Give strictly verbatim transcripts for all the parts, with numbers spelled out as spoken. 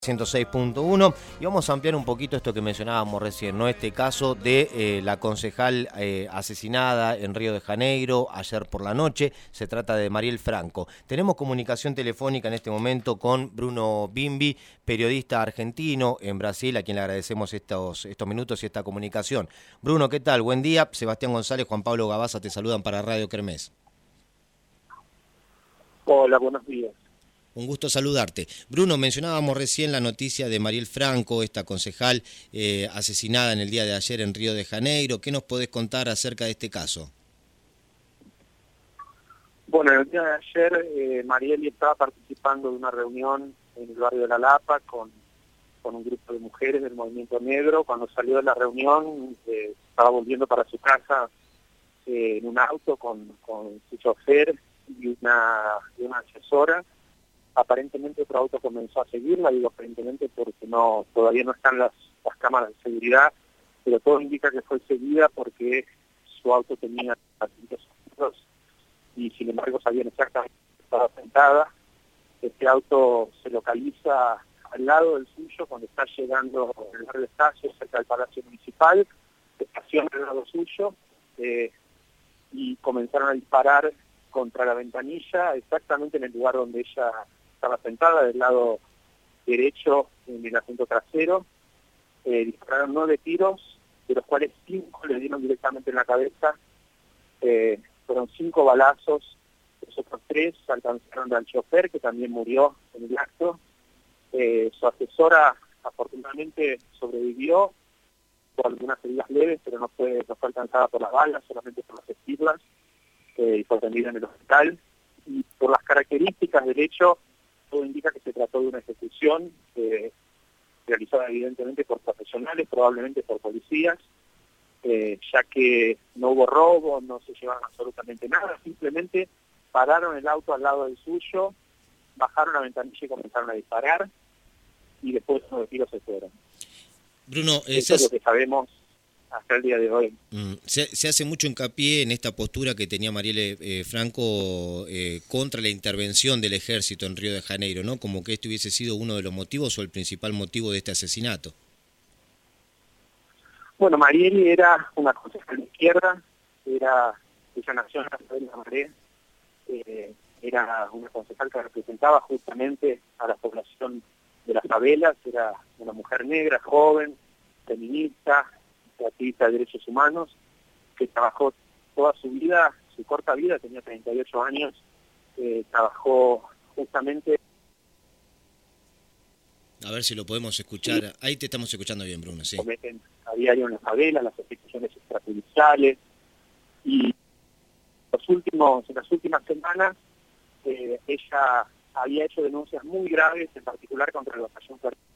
ciento seis punto uno y vamos a ampliar un poquito esto que mencionábamos recién, ¿no? Este caso de eh, la concejal eh, asesinada en Río de Janeiro ayer por la noche. Se trata de Mariel Franco. Tenemos comunicación telefónica en este momento con Bruno Bimbi, periodista argentino en Brasil, a quien le agradecemos estos, estos minutos y esta comunicación. Bruno, ¿qué tal? Buen día. Sebastián González, Juan Pablo Gabaza te saludan para Radio Kermés. Hola, buenos días. Un gusto saludarte. Bruno, mencionábamos recién la noticia de Mariel Franco, esta concejal eh, asesinada en el día de ayer en Río de Janeiro. ¿Qué nos podés contar acerca de este caso? Bueno, el día de ayer eh, Mariel estaba participando de una reunión en el barrio de La Lapa con, con un grupo de mujeres del Movimiento Negro. Cuando salió de la reunión eh, estaba volviendo para su casa eh, en un auto con, con su chofer y una, y una asesora. Aparentemente otro auto comenzó a seguirla, digo aparentemente porque no todavía no están las, las cámaras de seguridad, pero todo indica que fue seguida porque su auto tenía tintes oscuros y sin embargo sabían exactamente que estaba sentada. Este auto se localiza al lado del suyo cuando está llegando en el barrio de Estacio, cerca del Palacio Municipal, estaciona al lado suyo eh, y comenzaron a disparar contra la ventanilla, exactamente en el lugar donde ella estaba sentada, del lado derecho en el asiento trasero. Eh, dispararon nueve tiros, de los cuales cinco le dieron directamente en la cabeza. Eh, fueron cinco balazos, los otros tres alcanzaron al chofer, que también murió en el acto. Eh, su asesora afortunadamente sobrevivió, con algunas heridas leves, pero no fue, no fue alcanzada por las balas, solamente por las esquirlas. Eh, y fue atendida en el hospital, y por las características del hecho, todo indica que se trató de una ejecución eh, realizada evidentemente por profesionales, probablemente por policías, eh, ya que no hubo robo, no se llevaron absolutamente nada, simplemente pararon el auto al lado del suyo, bajaron la ventanilla y comenzaron a disparar, y después los tiros se fueron. Bruno, eh, eso es lo que sabemos hasta el día de hoy. Mm, se, se hace mucho hincapié en esta postura que tenía Mariel eh, Franco eh, contra la intervención del ejército en Río de Janeiro, ¿no? Como que este hubiese sido uno de los motivos o el principal motivo de este asesinato. Bueno, Mariel era una concejal de izquierda, era, ella nació en la ciudad de La Maré, eh, era una concejal que representaba justamente a la población de las favelas, era una mujer negra, joven, feminista, activista de derechos humanos, que trabajó toda su vida, su corta vida, tenía treinta y ocho años, eh, trabajó justamente... A ver si lo podemos escuchar. Sí. Ahí te estamos escuchando bien, Bruno, sí. Cometen a diario en las favelas, las ejecuciones extrajudiciales, y los últimos, en las últimas semanas eh, ella había hecho denuncias muy graves, en particular contra el batallón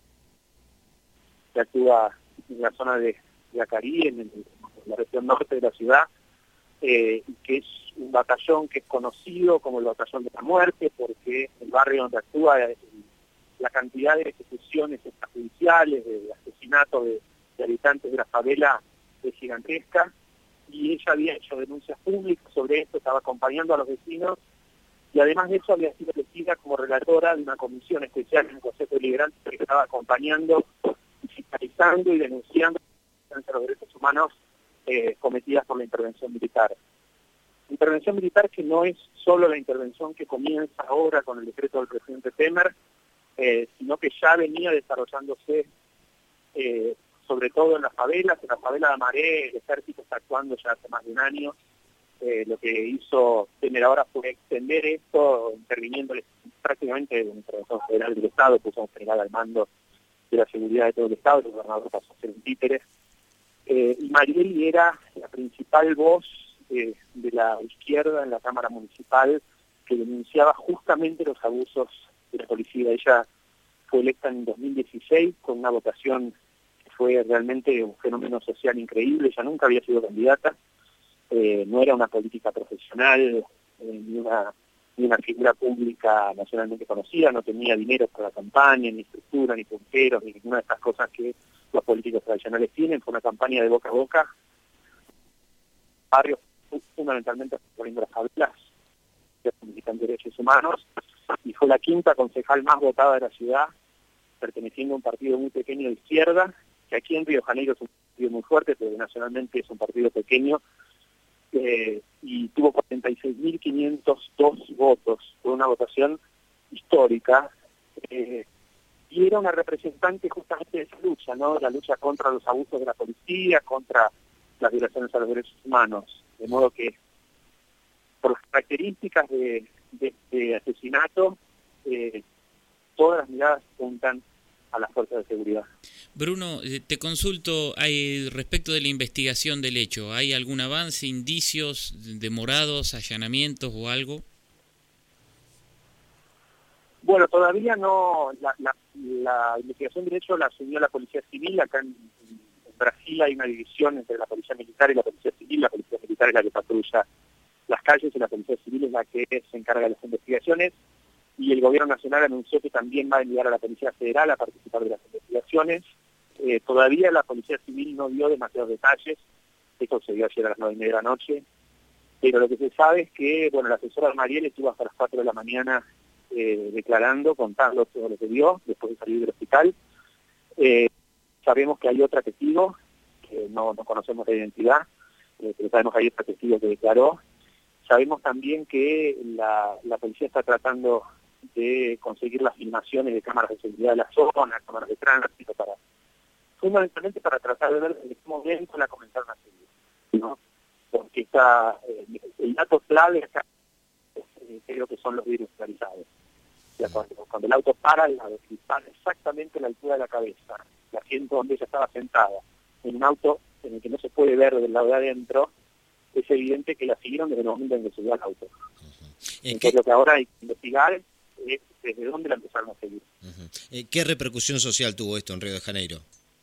que actúa en la zona de Yacarí, en, el, en la región norte de la ciudad, eh, que es un batallón que es conocido como el batallón de la muerte, porque el barrio donde actúa, eh, la cantidad de ejecuciones extrajudiciales, de asesinatos de, de habitantes de la favela es gigantesca, y ella había hecho denuncias públicas sobre esto, estaba acompañando a los vecinos, y además de eso había sido elegida como relatora de una comisión especial en el Consejo Deliberante que estaba acompañando, fiscalizando y denunciando los derechos humanos eh, cometidas por la intervención militar. Intervención militar que no es solo la intervención que comienza ahora con el decreto del presidente Temer, eh, sino que ya venía desarrollándose eh, sobre todo en las favelas. En la favela de Maré el ejército está actuando ya hace más de un año. Eh, lo que hizo Temer ahora fue extender esto, interviniendo prácticamente en la intervención federal del Estado, puso un general al mando de la seguridad de todo el Estado, el gobernador pasó a ser un títere. Eh, y Mariel era la principal voz eh, de la izquierda en la Cámara Municipal que denunciaba justamente los abusos de la policía. Ella fue electa en dos mil dieciséis con una votación que fue realmente un fenómeno social increíble. Ella nunca había sido candidata, eh, no era una política profesional, eh, ni, una, ni una figura pública nacionalmente conocida, no tenía dinero para la campaña, ni estructura, ni punteros, ni ninguna de estas cosas que los políticos tradicionales tienen. Fue una campaña de boca a boca, barrios fundamentalmente poniendo las favelas, que militan derechos humanos, y fue la quinta concejal más votada de la ciudad, perteneciendo a un partido muy pequeño de izquierda, que aquí en Río de Janeiro es un partido muy fuerte, pero nacionalmente es un partido pequeño, eh, y tuvo cuarenta y seis mil quinientos dos votos, fue una votación histórica, eh, y era una representante justamente de esa lucha, ¿no? La lucha contra los abusos de la policía, contra las violaciones a los derechos humanos, de modo que por las características de, de, de asesinato, eh, todas las miradas apuntan a las fuerzas de seguridad. Bruno, te consulto hay, respecto de la investigación del hecho, ¿hay algún avance, indicios demorados, allanamientos o algo? Bueno, todavía no, la, la, la investigación del hecho la asumió la Policía Civil. Acá en, en Brasil hay una división entre la Policía Militar y la Policía Civil. La Policía Militar es la que patrulla las calles y la Policía Civil es la que se encarga de las investigaciones. Y el Gobierno Nacional anunció que también va a enviar a la Policía Federal a participar de las investigaciones. Eh, todavía la Policía Civil no dio demasiados detalles, esto se dio ayer a las nueve y media de la noche, pero lo que se sabe es que, bueno, la asesora de Mariel estuvo hasta las cuatro de la mañana eh, declarando, contando todo lo que vio después de salir del hospital. Eh, sabemos que hay otra testigo, que no, no conocemos la identidad, eh, pero sabemos que hay otra testigo que declaró. Sabemos también que la, la policía está tratando de conseguir las filmaciones de cámaras de seguridad de la zona, cámaras de tránsito, para fundamentalmente para tratar de ver en qué momento la comenzaron a seguir, ¿no? Porque está, eh, el dato clave acá eh, creo que son los vidrios realizados. Cuando, cuando el auto para, la para exactamente a la altura de la cabeza, el asiento donde ella estaba sentada, en un auto en el que no se puede ver del lado de adentro, es evidente que la siguieron desde el momento en que subió al auto. Uh-huh. Entonces ¿Qué? Lo que ahora hay que investigar es desde dónde la empezaron a seguir. Uh-huh. eh, ¿Qué repercusión social tuvo esto en Río de Janeiro?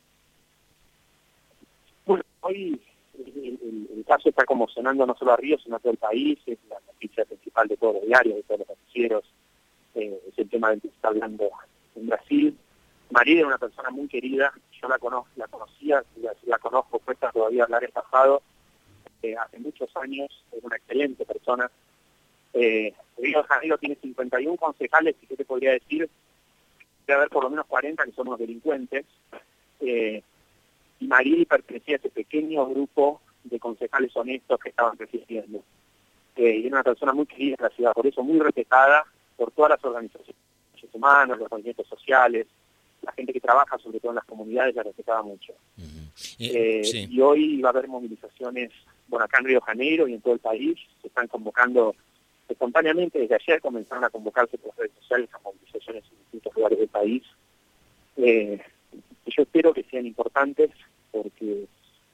Bueno, hoy el, el, el caso está conmocionando no solo a Río, sino a todo el país, es la noticia principal de todos los diarios, de todos los noticieros, eh, es el tema del que se está hablando en Brasil. María era una persona muy querida, yo la conozco, la conocía, la, la conozco, cuesta todavía hablar el pasado. Eh, hace muchos años, es una excelente persona. Eh, Río de Janeiro tiene cincuenta y uno concejales, y yo te podría decir que debe haber por lo menos cuarenta que son unos delincuentes. Eh, y Marieli pertenecía a ese pequeño grupo de concejales honestos que estaban resistiendo. Eh, y era una persona muy querida en la ciudad, por eso muy respetada por todas las organizaciones de derechos humanos, los movimientos sociales, la gente que trabaja sobre todo en las comunidades la respetaba mucho. Uh-huh. eh, eh, sí. Y hoy va a haber movilizaciones, bueno, acá en Río de Janeiro y en todo el país, se están convocando espontáneamente, desde ayer comenzaron a convocarse por las redes sociales a movilizaciones en distintos lugares del país. Eh, yo espero que sean importantes porque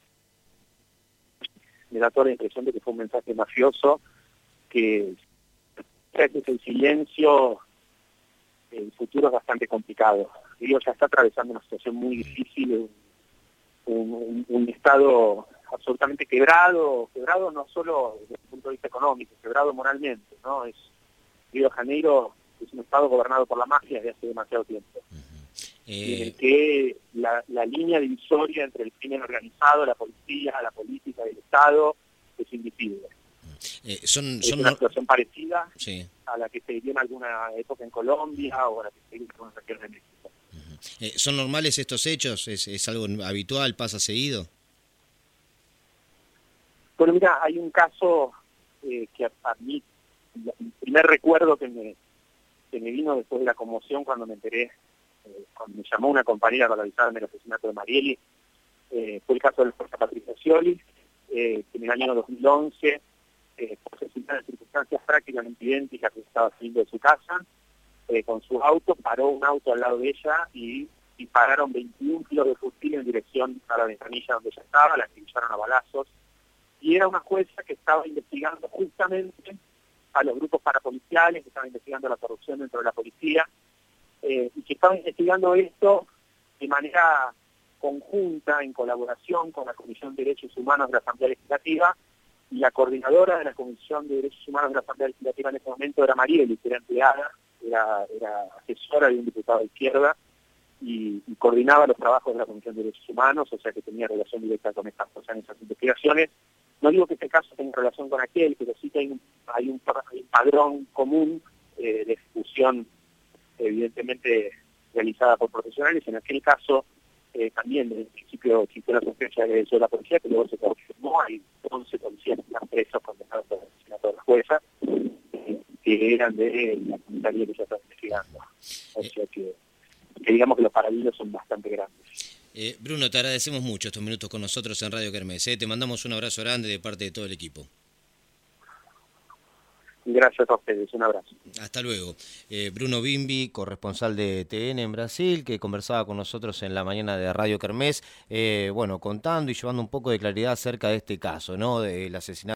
me da toda la impresión de que fue un mensaje mafioso, que es el silencio, el futuro es bastante complicado. Río ya está atravesando una situación muy difícil, un, un, un estado absolutamente quebrado, quebrado no solo desde el punto de vista económico, quebrado moralmente, ¿no? Es Río de Janeiro es un estado gobernado por la mafia desde hace demasiado tiempo. Eh... En el que la, la línea divisoria entre el crimen organizado, la policía, la política y el Estado es invisible. Eh, son, es son una no... situación parecida sí. a la que se vivió en alguna época en Colombia o a la que se vivió en alguna región de México. Uh-huh. eh, ¿Son normales estos hechos? ¿Es, es algo habitual? ¿Pasa seguido? Bueno, mira, hay un caso eh, que a, a mí, el primer recuerdo que me, que me vino después de la conmoción cuando me enteré, eh, cuando me llamó una compañera para avisarme del asesinato de Marieli, eh, fue el caso del juez Patricio Scioli, eh, que en el año dos mil once, eh, fue asesinado en circunstancias prácticamente idénticas que estaba saliendo de su casa, eh, con su auto, paró un auto al lado de ella y dispararon veintiún kilos de fusil en dirección a la ventanilla donde ella estaba, la acribillaron a balazos. Y era una jueza que estaba investigando justamente a los grupos parapoliciales, que estaba investigando la corrupción dentro de la policía, eh, y que estaba investigando esto de manera conjunta, en colaboración con la Comisión de Derechos Humanos de la Asamblea Legislativa, y la coordinadora de la Comisión de Derechos Humanos de la Asamblea Legislativa en ese momento era Marieli, que era empleada, era, era asesora de un diputado de izquierda, y, y coordinaba los trabajos de la Comisión de Derechos Humanos, o sea que tenía relación directa con estas cosas en esas investigaciones. No digo que este caso tenga relación con aquel, pero sí que hay un, hay un, hay un padrón común eh, de ejecución, evidentemente realizada por profesionales. En aquel caso, eh, también desde el principio existió la sospecha de eso de la policía, que luego se confirmó. Hay once policías que están presos condenados por el asesinato de la jueza, eh, que eran de la comisaría que ya está investigando. O sea que, que digamos que los paralelos son bastante grandes. Eh, Bruno, te agradecemos mucho estos minutos con nosotros en Radio Kermés. Eh. Te mandamos un abrazo grande de parte de todo el equipo. Gracias a ustedes, un abrazo. Hasta luego. Eh, Bruno Bimbi, corresponsal de T N en Brasil, que conversaba con nosotros en la mañana de Radio Kermés, eh, bueno, contando y llevando un poco de claridad acerca de este caso, ¿no? Del asesinato.